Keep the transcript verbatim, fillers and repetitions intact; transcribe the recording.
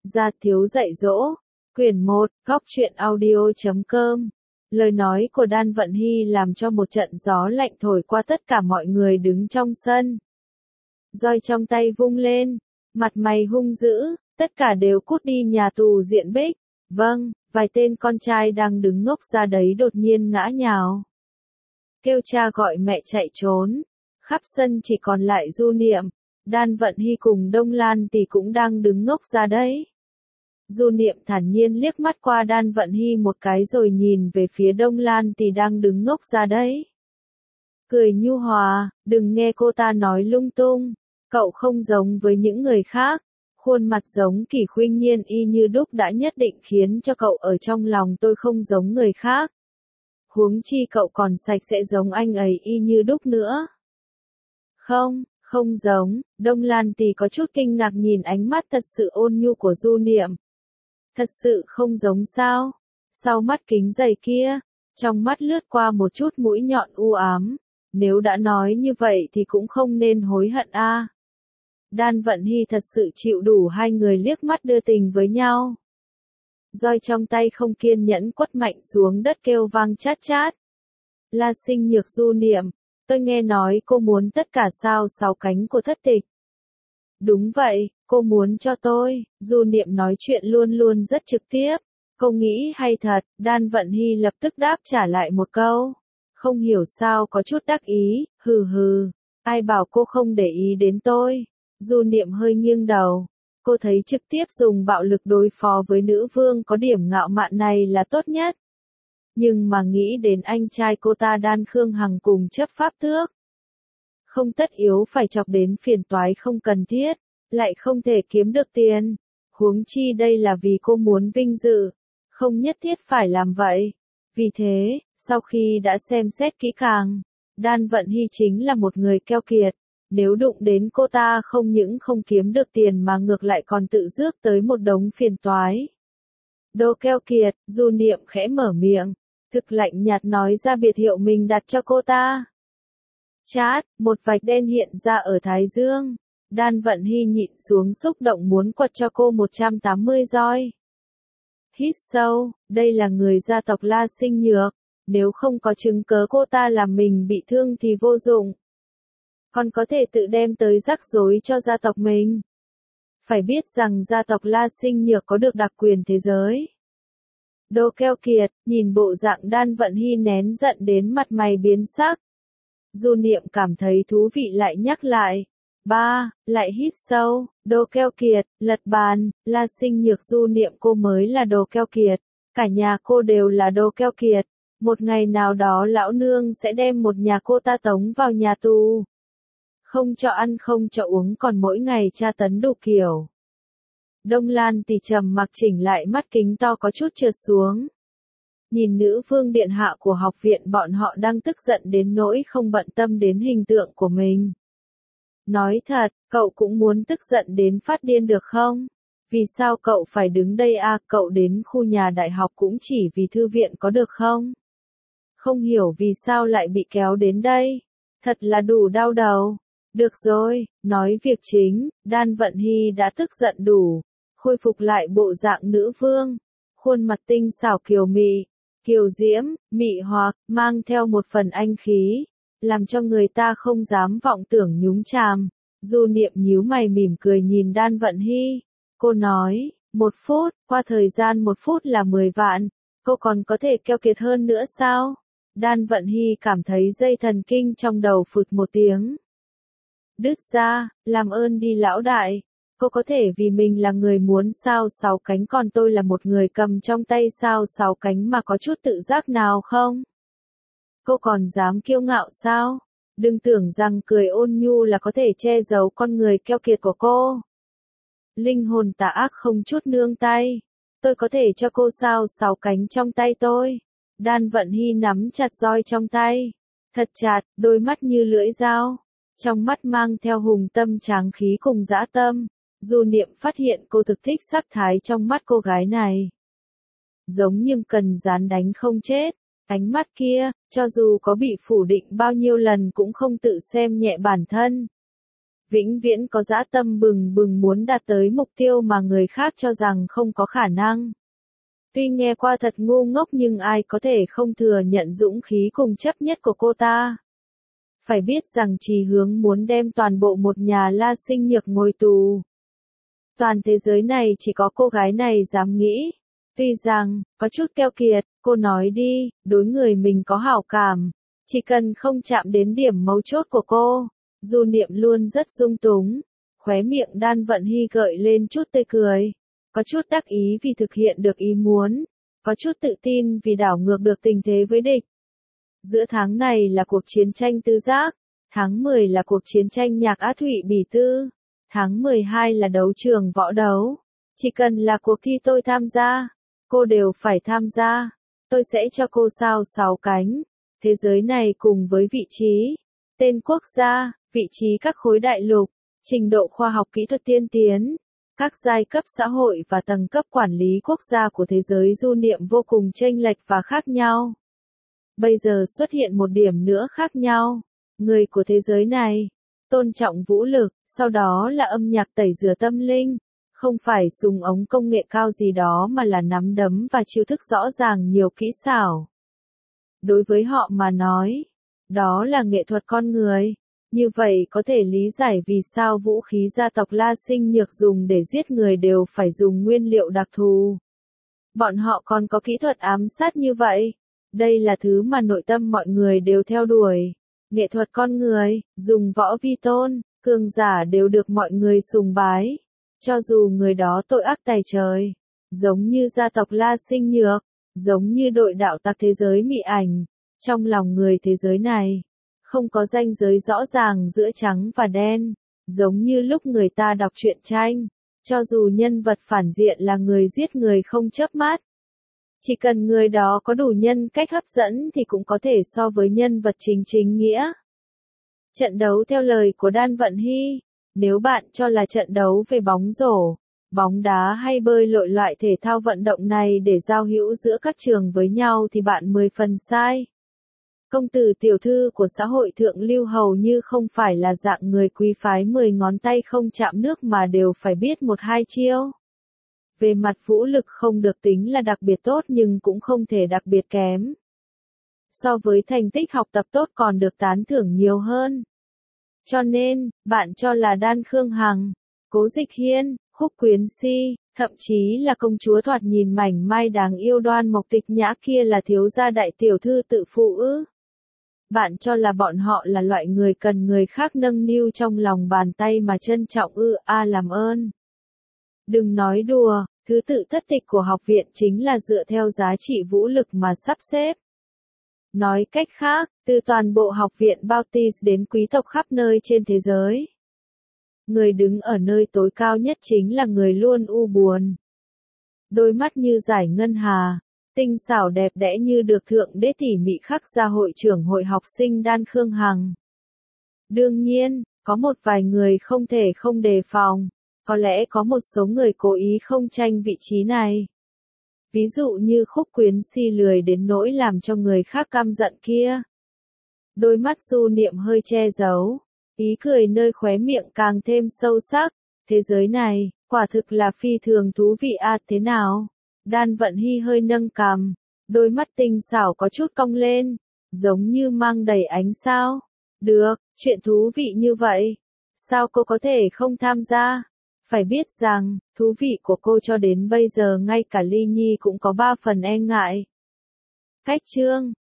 Gia thiếu dạy dỗ, quyển một, góc truyện audio chấm com. Lời nói của Đan Vận Hy làm cho một trận gió lạnh thổi qua tất cả mọi người đứng trong sân. Roi trong tay vung lên, mặt mày hung dữ, tất cả đều cút đi nhà tù Diện Bích. Vâng, vài tên con trai đang đứng ngốc ra đấy đột nhiên ngã nhào. Kêu cha gọi mẹ chạy trốn, khắp sân chỉ còn lại Du Niệm, Đan Vận Hy cùng Đông Lan Tỷ cũng đang đứng ngốc ra đấy. Du Niệm thản nhiên liếc mắt qua Đan Vận Hy một cái rồi nhìn về phía Đông Lan Tỷ đang đứng ngốc ra đấy. Cười nhu hòa, đừng nghe cô ta nói lung tung, cậu không giống với những người khác, khuôn mặt giống Kỷ Khuynh Nhiên y như đúc đã nhất định khiến cho cậu ở trong lòng tôi không giống người khác. Huống chi cậu còn sạch sẽ giống anh ấy y như đúc nữa. Không, không giống, Đông Lan Tỷ có chút kinh ngạc nhìn ánh mắt thật sự ôn nhu của Du Niệm. Thật sự không giống sao? Sau mắt kính dày kia, trong mắt lướt qua một chút mũi nhọn u ám, nếu đã nói như vậy thì cũng không nên hối hận a. À. Đan Vận Hy thật sự chịu đủ hai người liếc mắt đưa tình với nhau. Roi trong tay không kiên nhẫn quất mạnh xuống đất kêu vang chát chát. La Sinh Nhược Du Niệm, tôi nghe nói cô muốn tất cả sao sáu cánh của thất tịch. Đúng vậy, cô muốn cho tôi, Du Niệm nói chuyện luôn luôn rất trực tiếp. Cô nghĩ hay thật, Đan Vận Hy lập tức đáp trả lại một câu. Không hiểu sao có chút đắc ý, hừ hừ, ai bảo cô không để ý đến tôi. Du Niệm hơi nghiêng đầu. Cô thấy trực tiếp dùng bạo lực đối phó với nữ vương có điểm ngạo mạn này là tốt nhất. Nhưng mà nghĩ đến anh trai cô ta Đan Khương Hằng cùng chấp pháp tước. Không tất yếu phải chọc đến phiền toái không cần thiết, lại không thể kiếm được tiền. Huống chi đây là vì cô muốn vinh dự, không nhất thiết phải làm vậy. Vì thế, sau khi đã xem xét kỹ càng, Đan Vận Hy chính là một người keo kiệt. Nếu đụng đến cô ta không những không kiếm được tiền mà ngược lại còn tự rước tới một đống phiền toái. Đồ keo kiệt, Du Niệm khẽ mở miệng, thực lạnh nhạt nói ra biệt hiệu mình đặt cho cô ta. Chát, một vạch đen hiện ra ở thái dương. Đan Vận Hy nhịn xuống xúc động muốn quật cho cô một trăm tám mươi roi. Hít sâu, đây là người gia tộc La Sinh Nhược, nếu không có chứng cớ cô ta làm mình bị thương thì vô dụng. Còn có thể tự đem tới rắc rối cho gia tộc mình. Phải biết rằng gia tộc La Sinh Nhược có được đặc quyền thế giới. Đồ keo kiệt, nhìn bộ dạng Đan Vận Hy nén giận đến mặt mày biến sắc. Du Niệm cảm thấy thú vị lại nhắc lại. Ba, lại hít sâu, đồ keo kiệt, lật bàn, La Sinh Nhược Du Niệm cô mới là đồ keo kiệt. Cả nhà cô đều là đồ keo kiệt. Một ngày nào đó lão nương sẽ đem một nhà cô ta tống vào nhà tù. Không cho ăn không cho uống còn mỗi ngày tra tấn đủ kiểu. Đông Lan Tỷ trầm mặc chỉnh lại mắt kính to có chút trượt xuống. Nhìn nữ vương điện hạ của học viện bọn họ đang tức giận đến nỗi không bận tâm đến hình tượng của mình. Nói thật, cậu cũng muốn tức giận đến phát điên được không? Vì sao cậu phải đứng đây à, cậu đến khu nhà đại học cũng chỉ vì thư viện có được không? Không hiểu vì sao lại bị kéo đến đây. Thật là đủ đau đầu. Được rồi, nói việc chính, Đan Vận Hy đã tức giận đủ, khôi phục lại bộ dạng nữ vương, khuôn mặt tinh xảo kiều mị, kiều diễm, mị hoặc, mang theo một phần anh khí, làm cho người ta không dám vọng tưởng nhúng chàm. Du Niệm nhíu mày mỉm cười nhìn Đan Vận Hy, cô nói, một phút, qua thời gian một phút là mười vạn, cô còn có thể keo kiệt hơn nữa sao? Đan Vận Hy cảm thấy dây thần kinh trong đầu phụt một tiếng. Đứt ra, làm ơn đi lão đại, cô có thể vì mình là người muốn sao sáu cánh còn tôi là một người cầm trong tay sao sáu cánh mà có chút tự giác nào không? Cô còn dám kiêu ngạo sao? Đừng tưởng rằng cười ôn nhu là có thể che giấu con người keo kiệt của cô. Linh hồn tà ác không chút nương tay. Tôi có thể cho cô sao sáu cánh trong tay tôi. Đan Vận Hy nắm chặt roi trong tay. Thật chặt, đôi mắt như lưỡi dao. Trong mắt mang theo hùng tâm tráng khí cùng dã tâm, Du Niệm phát hiện cô thực thích sắc thái trong mắt cô gái này. Giống như cần rán đánh không chết, ánh mắt kia, cho dù có bị phủ định bao nhiêu lần cũng không tự xem nhẹ bản thân. vĩnh viễn có dã tâm bừng bừng muốn đạt tới mục tiêu mà người khác cho rằng không có khả năng. Tuy nghe qua thật ngu ngốc nhưng ai có thể không thừa nhận dũng khí cùng chấp nhất của cô ta. Phải biết rằng Chí Hướng muốn đem toàn bộ một nhà La Sinh Nhược ngồi tù. Toàn thế giới này chỉ có cô gái này dám nghĩ. Tuy rằng, có chút keo kiệt, cô nói đi, đối người mình có hảo cảm. Chỉ cần không chạm đến điểm mấu chốt của cô. Du Niệm luôn rất dung túng. Khóe miệng Đan Vận Hy gợi lên chút tươi cười. Có chút đắc ý vì thực hiện được ý muốn. Có chút tự tin vì đảo ngược được tình thế với địch. Giữa tháng này là cuộc chiến tranh Tư Giác. Tháng mười là cuộc chiến tranh Nhạc Á Thụy Bỉ Tư. Tháng mười hai là đấu trường võ đấu. Chỉ cần là cuộc thi tôi tham gia, cô đều phải tham gia. Tôi sẽ cho cô sao sáu cánh. Thế giới này cùng với vị trí, tên quốc gia, vị trí các khối đại lục, trình độ khoa học kỹ thuật tiên tiến, các giai cấp xã hội và tầng cấp quản lý quốc gia của thế giới Du Niệm vô cùng chênh lệch và khác nhau. Bây giờ xuất hiện một điểm nữa khác nhau. Người của thế giới này tôn trọng vũ lực, sau đó là âm nhạc tẩy rửa tâm linh, không phải súng ống công nghệ cao gì đó mà là nắm đấm và chiêu thức rõ ràng nhiều kỹ xảo. Đối với họ mà nói, đó là nghệ thuật con người. Như vậy có thể lý giải vì sao vũ khí gia tộc La Sinh Nhược dùng để giết người đều phải dùng nguyên liệu đặc thù. Bọn họ còn có kỹ thuật ám sát như vậy. Đây là thứ mà nội tâm mọi người đều theo đuổi. Nghệ thuật con người, dùng võ vi tôn, cường giả đều được mọi người sùng bái. Cho dù người đó tội ác tày trời, giống như gia tộc La Sinh Nhược, giống như đội đạo tặc thế giới mị ảnh, trong lòng người thế giới này, không có ranh giới rõ ràng giữa trắng và đen, giống như lúc người ta đọc truyện tranh, cho dù nhân vật phản diện là người giết người không chớp mắt. Chỉ cần người đó có đủ nhân cách hấp dẫn thì cũng có thể so với nhân vật chính chính nghĩa. Trận đấu theo lời của Đan Vận Hy, nếu bạn cho là trận đấu về bóng rổ, bóng đá hay bơi lội loại thể thao vận động này để giao hữu giữa các trường với nhau thì bạn mười phần sai. Công tử tiểu thư của xã hội thượng lưu hầu như không phải là dạng người quý phái mười ngón tay không chạm nước mà đều phải biết một hai chiêu. Về mặt vũ lực không được tính là đặc biệt tốt nhưng cũng không thể đặc biệt kém. So với thành tích học tập tốt còn được tán thưởng nhiều hơn. Cho nên, bạn cho là Đan Khương Hằng, Cố Dịch Hiên, Khúc Quyến Si, thậm chí là công chúa thoạt nhìn mảnh mai đáng yêu Đoan Mộc Tịch Nhã kia là thiếu gia đại tiểu thư tự phụ ư? Bạn cho là bọn họ là loại người cần người khác nâng niu trong lòng bàn tay mà trân trọng ư? A làm ơn. Đừng nói đùa, thứ tự thất tịch của học viện chính là dựa theo giá trị vũ lực mà sắp xếp. Nói cách khác, từ toàn bộ học viện Baptist đến quý tộc khắp nơi trên thế giới. Người đứng ở nơi tối cao nhất chính là người luôn u buồn. Đôi mắt như dải ngân hà, tinh xảo đẹp đẽ như được thượng đế tỉ mỉ khắc ra hội trưởng hội học sinh Đan Khương Hằng. Đương nhiên, có một vài người không thể không đề phòng, có lẽ có một số người cố ý không tranh vị trí này. Ví dụ như Khúc Quyến Si lười đến nỗi làm cho người khác căm giận kia. Đôi mắt Du Niệm hơi che giấu, ý cười nơi khóe miệng càng thêm sâu sắc. Thế giới này, quả thực là phi thường thú vị à thế nào? Đan Vận Hy hơi nâng cằm, đôi mắt tinh xảo có chút cong lên, giống như mang đầy ánh sao. Được, chuyện thú vị như vậy, sao cô có thể không tham gia? Phải biết rằng, thú vị của cô cho đến bây giờ ngay cả Ly Nhi cũng có ba phần e ngại. Cách chương